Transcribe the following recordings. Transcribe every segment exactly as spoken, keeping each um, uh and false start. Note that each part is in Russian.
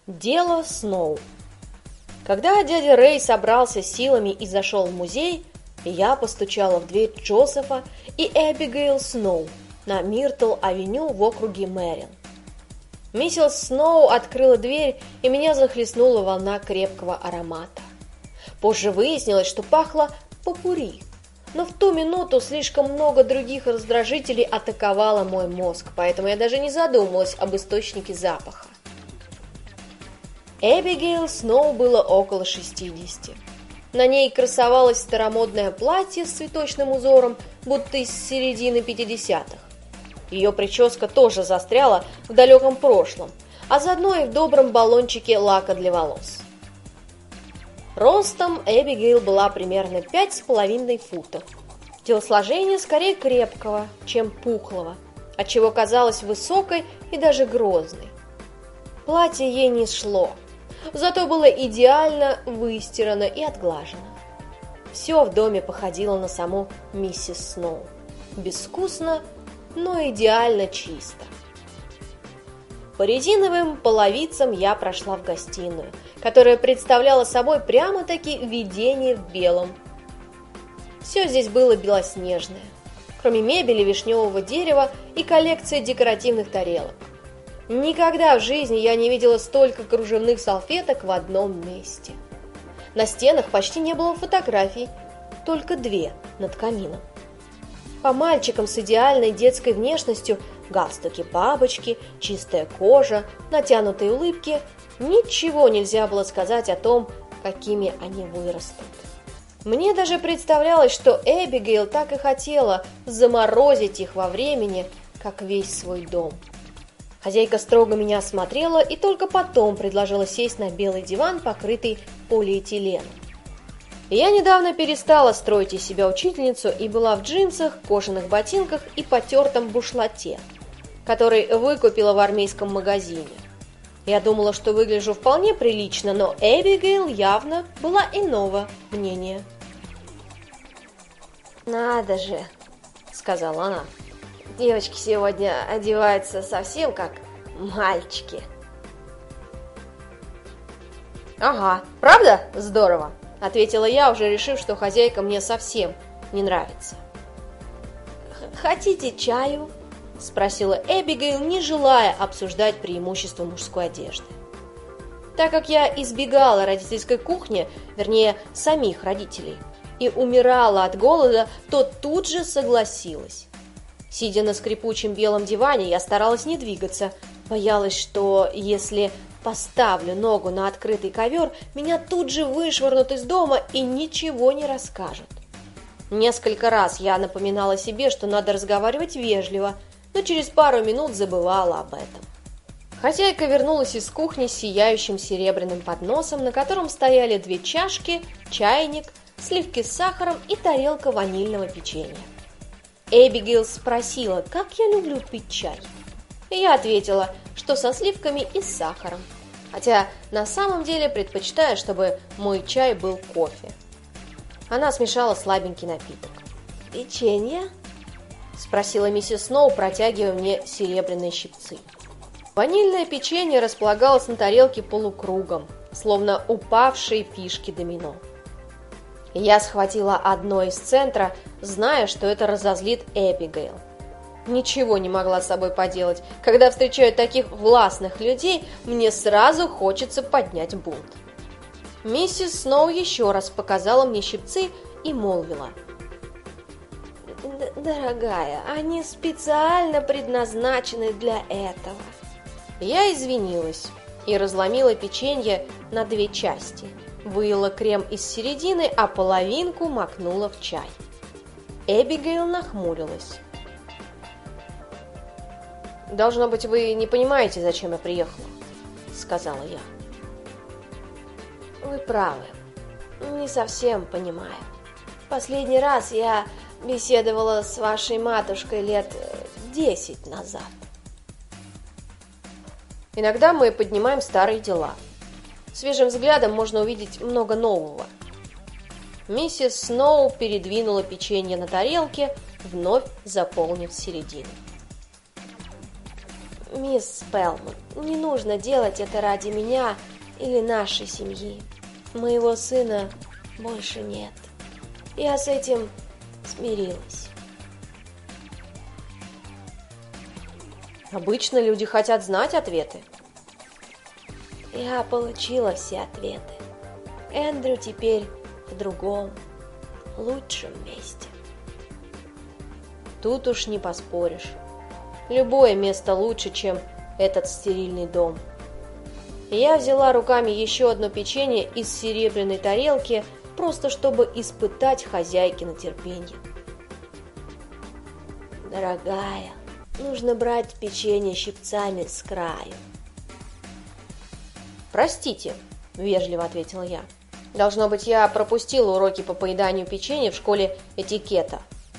Дело Сноу. Когда дядя Рэй собрался силами и зашел в музей, я постучала в дверь Джозефа и Эбигейл Сноу на Миртл-авеню в округе Мэрин. Миссис Сноу открыла дверь, и меня захлестнула волна крепкого аромата. Позже выяснилось, что пахло попурри, но в ту минуту слишком много других раздражителей атаковало мой мозг, поэтому я даже не задумалась об источнике запаха. Эбигейл Сноу было около шестидесяти. На ней красовалось старомодное платье с цветочным узором, будто из середины пятидесятых. Ее прическа тоже застряла в далеком прошлом, а заодно и в добром баллончике лака для волос. Ростом Эбигейл была примерно пять с половиной футов. Телосложение скорее крепкого, чем пухлого, отчего казалась высокой и даже грозной. Платье ей не шло, зато было идеально выстирано и отглажено. Все в доме походило на саму миссис Сноу. Безвкусно, но идеально чисто. По резиновым половицам я прошла в гостиную, которая представляла собой прямо-таки видение в белом. Все здесь было белоснежное, кроме мебели вишневого дерева и коллекции декоративных тарелок. Никогда в жизни я не видела столько кружевных салфеток в одном месте. На стенах почти не было фотографий, только две над камином. По мальчикам с идеальной детской внешностью, галстуки-бабочки, чистая кожа, натянутые улыбки, ничего нельзя было сказать о том, какими они вырастут. Мне даже представлялось, что Эбигейл так и хотела заморозить их во времени, как весь свой дом. Хозяйка строго меня осмотрела и только потом предложила сесть на белый диван, покрытый полиэтиленом. Я недавно перестала строить из себя учительницу и была в джинсах, кожаных ботинках и потертом бушлате, который выкупила в армейском магазине. Я думала, что выгляжу вполне прилично, но Эбигейл явно была иного мнения. «Надо же», — сказала она, — «девочки сегодня одеваются совсем как мальчики». «Ага, правда? Здорово», — ответила я, уже решив, что хозяйка мне совсем не нравится. «Хотите чаю?» — спросила Эбигейл, не желая обсуждать преимущества мужской одежды. Так как я избегала родительской кухни, вернее, самих родителей, и умирала от голода, то тут же согласилась. Сидя на скрипучем белом диване, я старалась не двигаться, боялась, что если поставлю ногу на открытый ковер, меня тут же вышвырнут из дома и ничего не расскажут. Несколько раз я напоминала себе, что надо разговаривать вежливо, но через пару минут забывала об этом. Хозяйка вернулась из кухни с сияющим серебряным подносом, на котором стояли две чашки, чайник, сливки с сахаром и тарелка ванильного печенья. Эбигейл спросила, как я люблю пить чай. И я ответила, что со сливками и с сахаром, хотя на самом деле предпочитаю, чтобы мой чай был кофе. Она смешала слабенький напиток. «Печенье?» – спросила миссис Сноу, протягивая мне серебряные щипцы. Ванильное печенье располагалось на тарелке полукругом, словно упавшие пишки домино. Я схватила одно из центра, зная, что это разозлит Эбигейл. Ничего не могла с собой поделать. Когда встречаю таких властных людей, мне сразу хочется поднять бунт. Миссис Сноу еще раз показала мне щипцы и молвила: «Дорогая, они специально предназначены для этого». Я извинилась и разломила печенье на две части. Выила крем из середины, а половинку макнула в чай. Эбигейл нахмурилась. «Должно быть, вы не понимаете, зачем я приехала», — сказала я. «Вы правы. Не совсем понимаю. Последний раз я беседовала с вашей матушкой лет десять назад». Иногда мы поднимаем старые дела. Свежим взглядом можно увидеть много нового. Миссис Сноу передвинула печенье на тарелке, вновь заполнив середину. Мисс Спелман, не нужно делать это ради меня или нашей семьи. Моего сына больше нет. Я с этим смирилась. Обычно люди хотят знать ответы. Я получила все ответы. Эндрю теперь в другом, лучшем месте. Тут уж не поспоришь. Любое место лучше, чем этот стерильный дом. Я взяла руками еще одно печенье из серебряной тарелки, просто чтобы испытать хозяйкино терпение. Дорогая, нужно брать печенье щипцами с краю. Простите, вежливо ответила я. Должно быть, я пропустила уроки по поеданию печенья в школе этикета.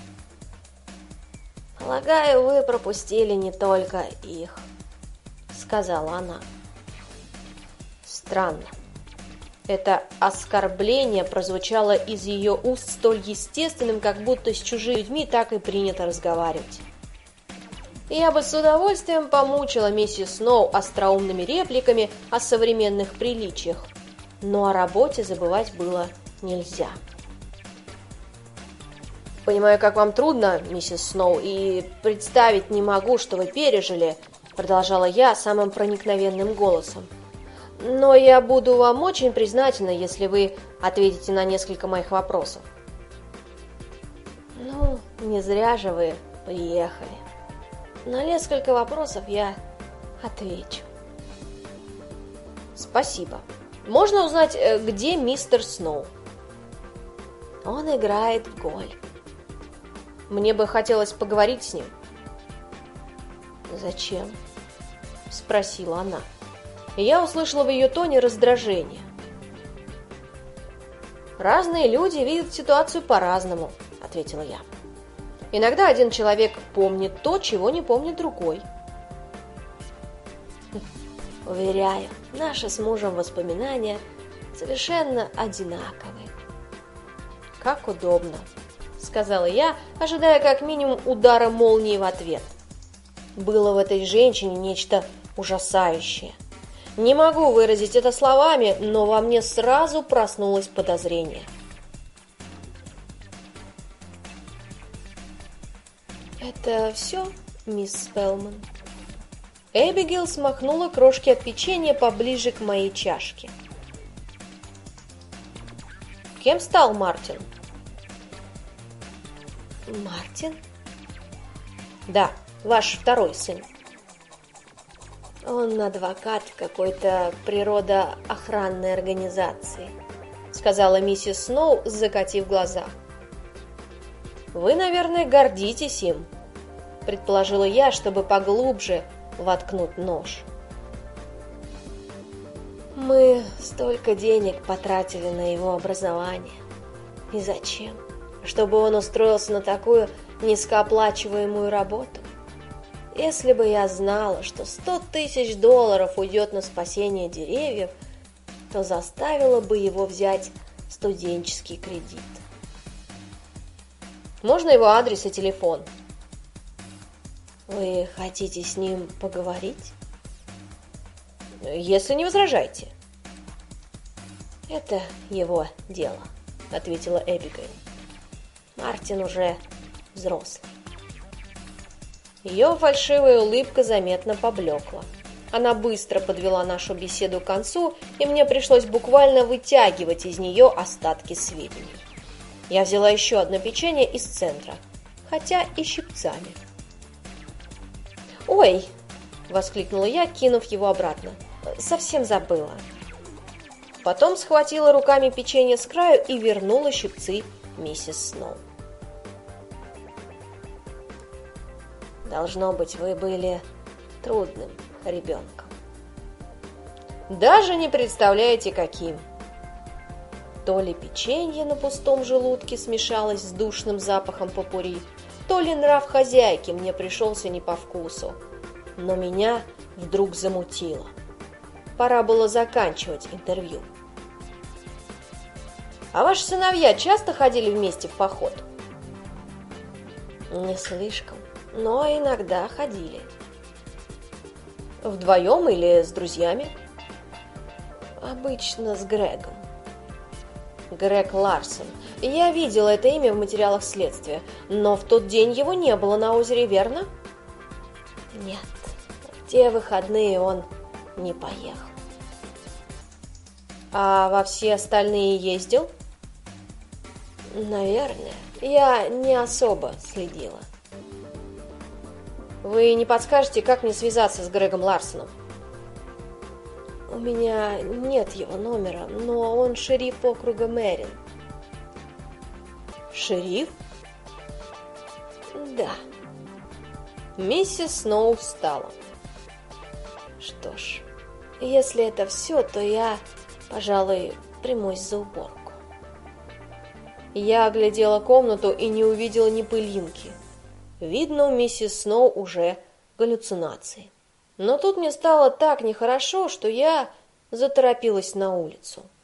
Полагаю, вы пропустили не только их, сказала она. Странно. Это оскорбление прозвучало из ее уст столь естественным, как будто с чужими людьми так и принято разговаривать. Я бы с удовольствием помучила миссис Сноу остроумными репликами о современных приличиях, но о работе забывать было нельзя. «Понимаю, как вам трудно, миссис Сноу, и представить не могу, что вы пережили», продолжала я самым проникновенным голосом. «Но я буду вам очень признательна, если вы ответите на несколько моих вопросов». «Ну, не зря же вы приехали. На несколько вопросов я отвечу». «Спасибо. Можно узнать, где мистер Сноу?» «Он играет в гольф». «Мне бы хотелось поговорить с ним». «Зачем?» – спросила она. И я услышала в ее тоне раздражение. «Разные люди видят ситуацию по-разному», – ответила я. «Иногда один человек помнит то, чего не помнит другой». «Уверяю, наши с мужем воспоминания совершенно одинаковые». «Как удобно», – сказала я, ожидая как минимум удара молнии в ответ. Было в этой женщине нечто ужасающее. Не могу выразить это словами, но во мне сразу проснулось подозрение. «Это все, мисс Спелман?» Эбигейл смахнула крошки от печенья поближе к моей чашке. «Кем стал Мартин?» «Мартин?» «Да, ваш второй сын». «Он адвокат какой-то природоохранной организации», сказала миссис Сноу, закатив глаза. «Вы, наверное, гордитесь им», предположила я, чтобы поглубже воткнуть нож. «Мы столько денег потратили на его образование. И зачем? Чтобы он устроился на такую низкооплачиваемую работу? Если бы я знала, что сто тысяч долларов уйдет на спасение деревьев, то заставила бы его взять студенческий кредит». «Можно его адрес и телефон?» «Вы хотите с ним поговорить?» «Если не возражаете». «Это его дело», — ответила Эбигейл. «Мартин уже взрослый». Ее фальшивая улыбка заметно поблекла. Она быстро подвела нашу беседу к концу, и мне пришлось буквально вытягивать из нее остатки сведений. Я взяла еще одно печенье из центра, хотя и щипцами. «Ой!» – воскликнула я, кинув его обратно. «Совсем забыла». Потом схватила руками печенье с краю и вернула щипцы миссис Сноу. «Должно быть, вы были трудным ребенком». «Даже не представляете, каким». То ли печенье на пустом желудке смешалось с душным запахом попурри, то ли нрав хозяйки мне пришелся не по вкусу. Но меня вдруг замутило. Пора было заканчивать интервью. «А ваши сыновья часто ходили вместе в поход?» «Не слишком, но иногда ходили». Вдвоем или с друзьями? Обычно с Грегом. Грег Ларсон. Я видела это имя в материалах следствия, но в тот день его не было на озере, верно? Нет, в те выходные он не поехал. А во все остальные ездил? Наверное, я не особо следила. Вы не подскажете, как мне связаться с Грегом Ларсоном? У меня нет его номера, но он шериф округа Мэрин. Шериф? Да. Миссис Сноу встала. Что ж, если это все, то я, пожалуй, примусь за уборку. Я оглядела комнату и не увидела ни пылинки. Видно, у миссис Сноу уже галлюцинации. Но тут мне стало так нехорошо, что я заторопилась на улицу.